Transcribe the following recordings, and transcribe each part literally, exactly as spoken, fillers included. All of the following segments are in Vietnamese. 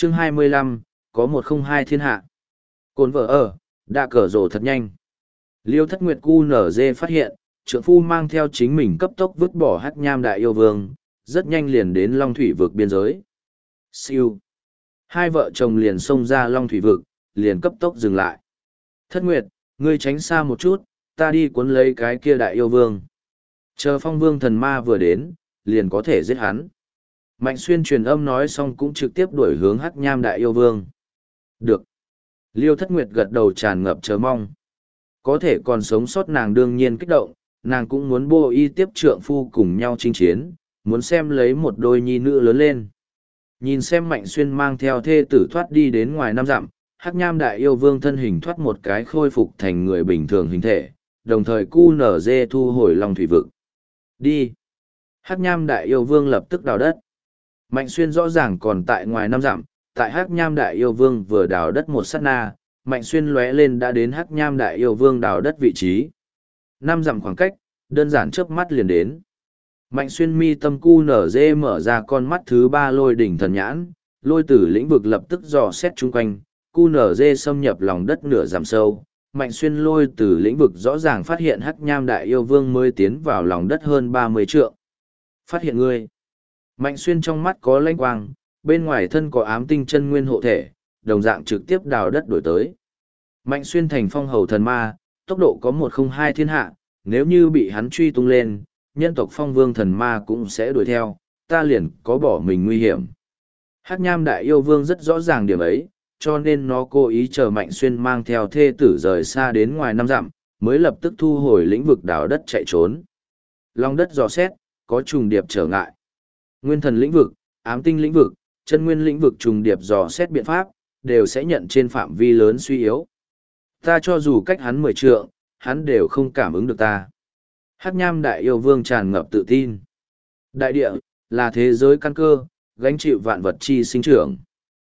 Chương hai mươi lăm, có một không hai thiên hạ. Cồn vợ ở, đã cờ rổ thật nhanh. Liêu Thất Nguyệt cu nở dê phát hiện, trượng phu mang theo chính mình cấp tốc vứt bỏ Hắc Nham Đại Yêu Vương, rất nhanh liền đến Long Thủy vực biên giới. Siêu. Hai vợ chồng liền xông ra Long Thủy vực, liền cấp tốc dừng lại. Thất Nguyệt, ngươi tránh xa một chút, ta đi cuốn lấy cái kia Đại Yêu Vương. Chờ Phong Vương thần ma vừa đến, liền có thể giết hắn. Mạnh Xuyên truyền âm nói xong cũng trực tiếp đuổi hướng Hắc Nham Đại Yêu Vương. Được. Liêu Thất Nguyệt gật đầu tràn ngập chờ mong. Có thể còn sống sót nàng đương nhiên kích động, nàng cũng muốn bô y tiếp trượng phu cùng nhau chinh chiến, muốn xem lấy một đôi nhi nữ lớn lên. Nhìn xem Mạnh Xuyên mang theo thê tử thoát đi đến ngoài năm dặm, Hắc Nham Đại Yêu Vương thân hình thoát một cái khôi phục thành người bình thường hình thể, đồng thời cu nở dê thu hồi Long Thủy vực. Đi. Hắc Nham Đại Yêu Vương lập tức đào đất. Mạnh Xuyên rõ ràng còn tại ngoài năm dặm, tại Hắc Nham Đại Yêu Vương vừa đào đất một sát na, Mạnh Xuyên lóe lên đã đến Hắc Nham Đại Yêu Vương đào đất vị trí. Năm dặm khoảng cách, đơn giản chớp mắt liền đến. Mạnh Xuyên mi tâm cu nở dê mở ra con mắt thứ ba lôi đỉnh thần nhãn, lôi tử lĩnh vực lập tức dò xét chung quanh, cu nở dê xâm nhập lòng đất nửa giảm sâu. Mạnh Xuyên lôi tử lĩnh vực rõ ràng phát hiện Hắc Nham Đại Yêu Vương mới tiến vào lòng đất hơn ba mươi trượng. Phát hiện ngươi. Mạnh Xuyên trong mắt có lanh quang, bên ngoài thân có ám tinh chân nguyên hộ thể, đồng dạng trực tiếp đào đất đổi tới. Mạnh Xuyên thành phong hầu thần ma, tốc độ có một không hai thiên hạ, nếu như bị hắn truy tung lên, nhân tộc phong vương thần ma cũng sẽ đuổi theo, ta liền có bỏ mình nguy hiểm. Hắc Nham Đại Yêu Vương rất rõ ràng điểm ấy, cho nên nó cố ý chờ Mạnh Xuyên mang theo thê tử rời xa đến ngoài năm dặm, mới lập tức thu hồi lĩnh vực đào đất chạy trốn. Long đất dò xét, có trùng điệp trở ngại. Nguyên thần lĩnh vực, ám tinh lĩnh vực, chân nguyên lĩnh vực trùng điệp dò xét biện pháp, đều sẽ nhận trên phạm vi lớn suy yếu. Ta cho dù cách hắn mười trượng, hắn đều không cảm ứng được ta. Hắc Nham Đại Yêu Vương tràn ngập tự tin. Đại địa, là thế giới căn cơ, gánh chịu vạn vật chi sinh trưởng.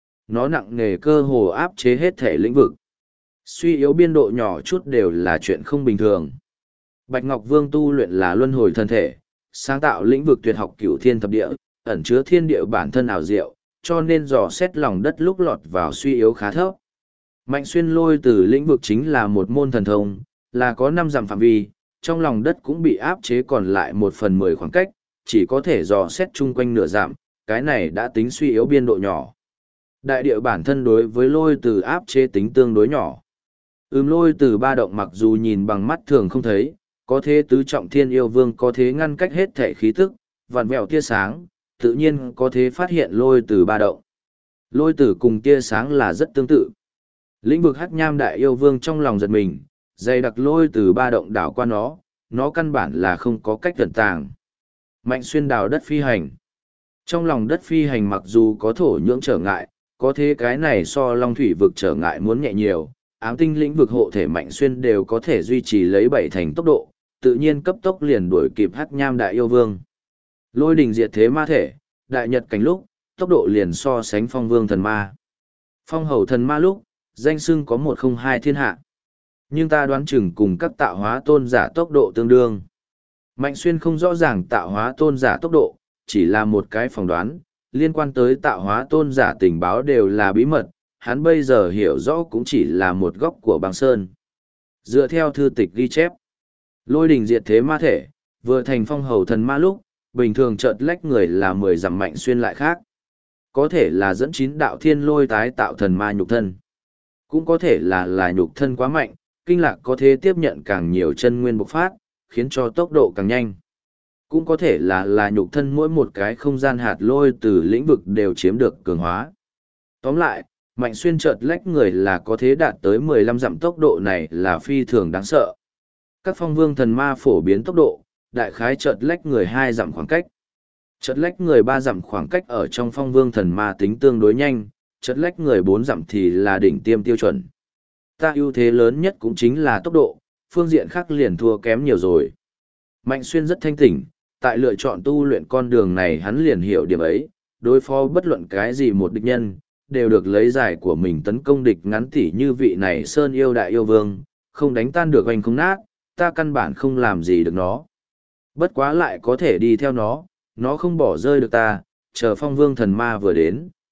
Nó nặng nề cơ hồ áp chế hết thể lĩnh vực. Suy yếu biên độ nhỏ chút đều là chuyện không bình thường. Bạch Ngọc Vương tu luyện là luân hồi thân thể, sáng tạo lĩnh vực tuyệt học cửu thiên thập địa, ẩn chứa thiên địa bản thân ảo diệu, cho nên dò xét lòng đất lúc lọt vào suy yếu khá thấp. Mạnh Xuyên lôi từ lĩnh vực chính là một môn thần thông, là có năm dặm phạm vi, trong lòng đất cũng bị áp chế còn lại một phần mười khoảng cách, chỉ có thể dò xét chung quanh nửa dặm, cái này đã tính suy yếu biên độ nhỏ. Đại địa bản thân đối với lôi từ áp chế tính tương đối nhỏ. Ừm lôi từ ba động mặc dù nhìn bằng mắt thường không thấy, có thế tứ trọng thiên yêu vương có thế ngăn cách hết thể khí tức, vặn vẹo tia sáng, tự nhiên có thế phát hiện lôi từ ba động. Lôi từ cùng tia sáng là rất tương tự. Lĩnh vực Hắc Nham Đại Yêu Vương trong lòng giật mình, dày đặc lôi từ ba động đảo qua nó, nó căn bản là không có cách tận tàng. Mạnh Xuyên đào đất phi hành. Trong lòng đất phi hành mặc dù có thổ nhưỡng trở ngại, có thế cái này so Long Thủy vực trở ngại muốn nhẹ nhiều, ám tinh lĩnh vực hộ thể Mạnh Xuyên đều có thể duy trì lấy bảy thành tốc độ, tự nhiên cấp tốc liền đuổi kịp Hắc Nham Đại Yêu Vương. Lôi đình diệt thế ma thể, đại nhật cảnh lúc, tốc độ liền so sánh phong vương thần ma. Phong hầu thần ma lúc, danh xưng có một không hai thiên hạ. Nhưng ta đoán chừng cùng các tạo hóa tôn giả tốc độ tương đương. Mạnh Xuyên không rõ ràng tạo hóa tôn giả tốc độ, chỉ là một cái phỏng đoán, liên quan tới tạo hóa tôn giả tình báo đều là bí mật, hắn bây giờ hiểu rõ cũng chỉ là một góc của băng sơn. Dựa theo thư tịch ghi chép, lôi đình diệt thế ma thể, vừa thành phong hầu thần ma lúc, bình thường chợt lách người là mười dặm Mạnh Xuyên lại khác. Có thể là dẫn chín đạo thiên lôi tái tạo thần ma nhục thân. Cũng có thể là là nhục thân quá mạnh, kinh lạc có thể tiếp nhận càng nhiều chân nguyên bộc phát, khiến cho tốc độ càng nhanh. Cũng có thể là là nhục thân mỗi một cái không gian hạt lôi từ lĩnh vực đều chiếm được cường hóa. Tóm lại, Mạnh Xuyên chợt lách người là có thể đạt tới mười lăm dặm tốc độ này là phi thường đáng sợ. Các phong vương thần ma phổ biến tốc độ, đại khái chợt lách người hai dặm khoảng cách. Chợt lách người ba dặm khoảng cách ở trong phong vương thần ma tính tương đối nhanh, chợt lách người bốn dặm thì là đỉnh tiêm tiêu chuẩn. Ta ưu thế lớn nhất cũng chính là tốc độ, phương diện khác liền thua kém nhiều rồi. Mạnh Xuyên rất thanh tỉnh, tại lựa chọn tu luyện con đường này hắn liền hiểu điểm ấy, đối phó bất luận cái gì một địch nhân, đều được lấy giải của mình tấn công địch ngắn tỉ như vị này Sơn Yêu Đại Yêu Vương, không đánh tan được hoành không nát, ta căn bản không làm gì được nó. Bất quá lại có thể đi theo nó, nó không bỏ rơi được ta, chờ phong vương thần ma vừa đến,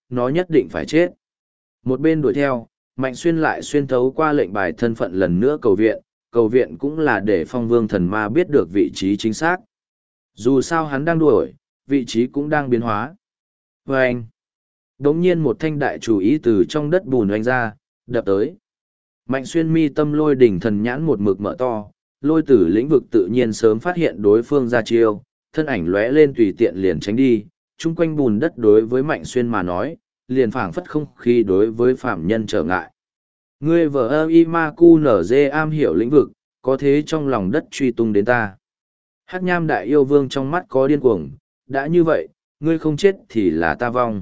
nó nhất định phải chết. Một bên đuổi theo, Mạnh Xuyên lại xuyên thấu qua lệnh bài thân phận lần nữa cầu viện, cầu viện cũng là để phong vương thần ma biết được vị trí chính xác. Dù sao hắn đang đuổi, vị trí cũng đang biến hóa. Và anh, đống nhiên một thanh đại chủ ý từ trong đất bùn oanh ra, đập tới. Mạnh Xuyên mi tâm lôi đỉnh thần nhãn một mực mở to, lôi tử lĩnh vực tự nhiên sớm phát hiện đối phương ra chiêu, thân ảnh lóe lên tùy tiện liền tránh đi, chung quanh bùn đất đối với Mạnh Xuyên mà nói, liền phảng phất không khí đối với phạm nhân trở ngại. Ngươi vợ ơ y ma cu nở dê am hiểu lĩnh vực, có thế trong lòng đất truy tung đến ta. Hắc nham đại yêu vương trong mắt có điên cuồng, đã như vậy, ngươi không chết thì là ta vong.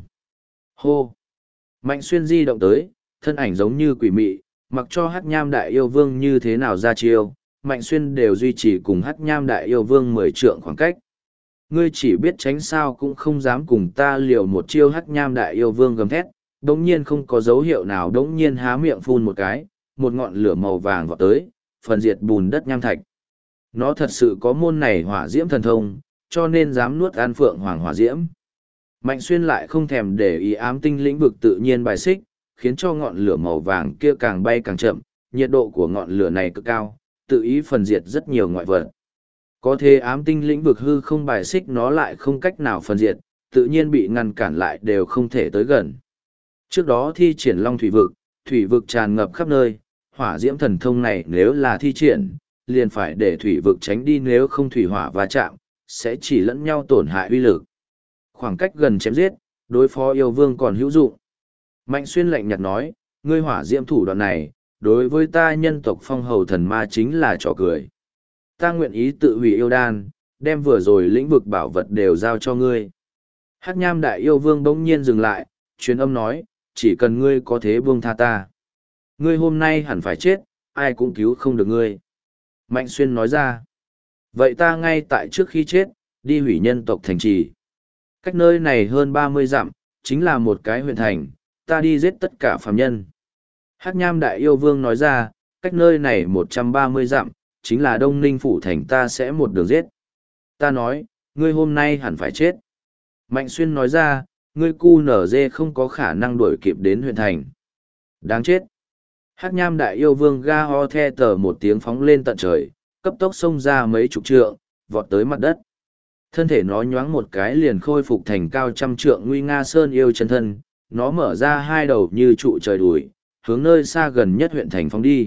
Hô! Mạnh Xuyên di động tới, thân ảnh giống như quỷ mị, mặc cho Hắc nham đại yêu vương như thế nào ra chiêu, Mạnh Xuyên đều duy trì cùng Hắc nham đại yêu vương mười trượng khoảng cách. Ngươi chỉ biết tránh sao cũng không dám cùng ta liều một chiêu. Hắc nham đại yêu vương gầm thét, đống nhiên không có dấu hiệu nào, đống nhiên há miệng phun một cái, một ngọn lửa màu vàng vọt tới, phần diệt bùn đất nham thạch. Nó thật sự có môn này hỏa diễm thần thông, cho nên dám nuốt ăn phượng hoàng hỏa diễm. Mạnh Xuyên lại không thèm để ý ám tinh lĩnh vực tự nhiên bài xích, khiến cho ngọn lửa màu vàng kia càng bay càng chậm, nhiệt độ của ngọn lửa này cực cao, tự ý phần diệt rất nhiều ngoại vật. Có thế ám tinh lĩnh vực hư không bài xích nó lại không cách nào phần diệt, tự nhiên bị ngăn cản lại đều không thể tới gần. Trước đó thi triển long thủy vực, thủy vực tràn ngập khắp nơi, hỏa diễm thần thông này nếu là thi triển, liền phải để thủy vực tránh đi, nếu không thủy hỏa va chạm, sẽ chỉ lẫn nhau tổn hại uy lực. Khoảng cách gần chém giết, đối phó yêu vương còn hữu dụng. Mạnh Xuyên lạnh nhạt nói, ngươi hỏa diễm thủ đoạn này, đối với ta nhân tộc phong hầu thần ma chính là trò cười. Ta nguyện ý tự hủy yêu đan, đem vừa rồi lĩnh vực bảo vật đều giao cho ngươi. Hắc nham đại yêu vương bỗng nhiên dừng lại, truyền âm nói, chỉ cần ngươi có thế buông tha ta. Ngươi hôm nay hẳn phải chết, ai cũng cứu không được ngươi. Mạnh Xuyên nói ra, vậy ta ngay tại trước khi chết, đi hủy nhân tộc thành trì. Cách nơi này hơn ba mươi dặm, chính là một cái huyện thành, ta đi giết tất cả phàm nhân. Hắc nham đại yêu vương nói ra, cách nơi này một trăm ba mươi dặm, chính là Đông Ninh phủ thành, ta sẽ một đường giết. Ta nói, ngươi hôm nay hẳn phải chết. Mạnh Xuyên nói ra, ngươi cu nở dê không có khả năng đuổi kịp đến huyện thành. Đáng chết. Hắc nham đại yêu vương ga ho the tờ một tiếng phóng lên tận trời, cấp tốc xông ra mấy chục trượng, vọt tới mặt đất. Thân thể nó nhoáng một cái liền khôi phục thành cao trăm trượng nguy nga sơn yêu chân thân, nó mở ra hai đầu như trụ trời đuổi, hướng nơi xa gần nhất huyện thành phóng đi.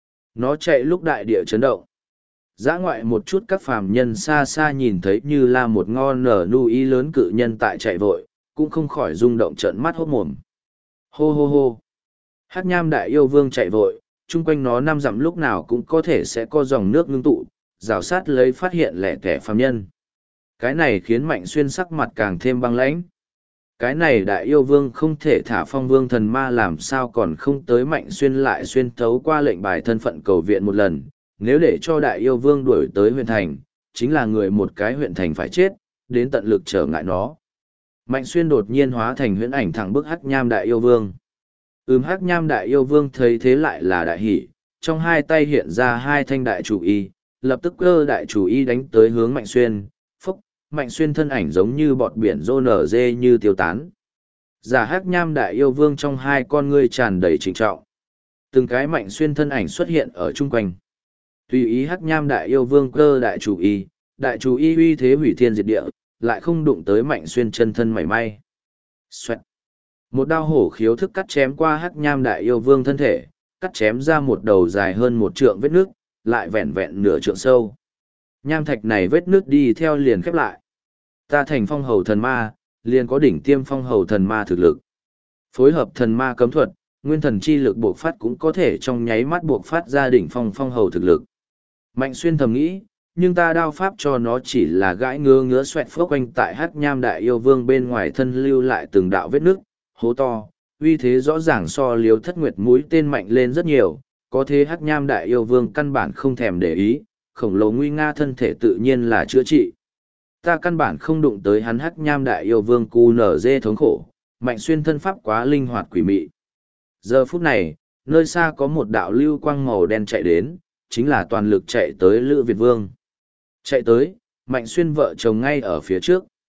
Nó chạy lúc đại địa chấn động. Dã ngoại một chút các phàm nhân xa xa nhìn thấy như là một ngon nở nu y lớn cự nhân tại chạy vội, cũng không khỏi rung động trợn mắt hốt mồm. Hô hô hô. Hắc nham đại yêu vương chạy vội, chung quanh nó năm dặm lúc nào cũng có thể sẽ có dòng nước ngưng tụ, rào sát lấy phát hiện lẻ tẻ phàm nhân. Cái này khiến Mạnh Xuyên sắc mặt càng thêm băng lãnh. Cái này đại yêu vương không thể thả phong vương thần ma, làm sao còn không tới. Mạnh Xuyên lại xuyên thấu qua lệnh bài thân phận cầu viện một lần, nếu để cho đại yêu vương đuổi tới huyện thành, chính là người một cái huyện thành phải chết, đến tận lực trở ngại nó. Mạnh Xuyên đột nhiên hóa thành huyễn ảnh thẳng bức Hắc nham đại yêu vương. Ừm Hắc nham đại yêu vương thấy thế lại là đại hỉ, trong hai tay hiện ra hai thanh đại chủ y, lập tức cơ đại chủ y đánh tới hướng Mạnh Xuyên. Phúc, Mạnh Xuyên thân ảnh giống như bọt biển rô nở dê như tiêu tán. Giả Hắc nham đại yêu vương trong hai con ngươi tràn đầy trịnh trọng. Từng cái Mạnh Xuyên thân ảnh xuất hiện ở chung quanh. Tùy ý Hắc nham đại yêu vương cơ đại chủ y, đại chủ y uy thế hủy thiên diệt địa, lại không đụng tới Mạnh Xuyên chân thân mảy may. Xoẹt. Một đao hổ khiếu thức cắt chém qua Hắc nham đại yêu vương thân thể, cắt chém ra một đầu dài hơn một trượng vết nước, lại vẹn vẹn nửa trượng sâu. Nham thạch này vết nước đi theo liền khép lại. Ta thành phong hầu thần ma, liền có đỉnh tiêm phong hầu thần ma thực lực. Phối hợp thần ma cấm thuật, nguyên thần chi lực buộc phát cũng có thể trong nháy mắt buộc phát ra đỉnh phong phong hầu thực lực. Mạnh Xuyên thầm nghĩ, nhưng ta đao pháp cho nó chỉ là gãi ngứa ngứa xoẹt phước quanh tại Hắc nham đại yêu vương bên ngoài thân lưu lại từng đạo vết nước, hố to, uy thế rõ ràng so Liêu Thất Nguyệt mũi tên mạnh lên rất nhiều, có thế Hắc nham đại yêu vương căn bản không thèm để ý, khổng lồ nguy nga thân thể tự nhiên là chữa trị. Ta căn bản không đụng tới hắn. Hắc nham đại yêu vương cu nở dê thống khổ, Mạnh Xuyên thân pháp quá linh hoạt quỷ mị. Giờ phút này, nơi xa có một đạo lưu quang màu đen chạy đến, chính là toàn lực chạy tới Lữ Việt Vương. Chạy tới, Mạnh Xuyên vợ chồng ngay ở phía trước.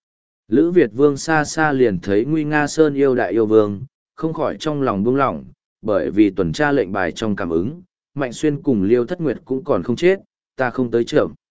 Lữ Việt Vương xa xa liền thấy Nguy Nga Sơn yêu đại yêu vương, không khỏi trong lòng buông lỏng, bởi vì tuần tra lệnh bài trong cảm ứng, Mạnh Xuyên cùng Liêu Thất Nguyệt cũng còn không chết, ta không tới trưởng.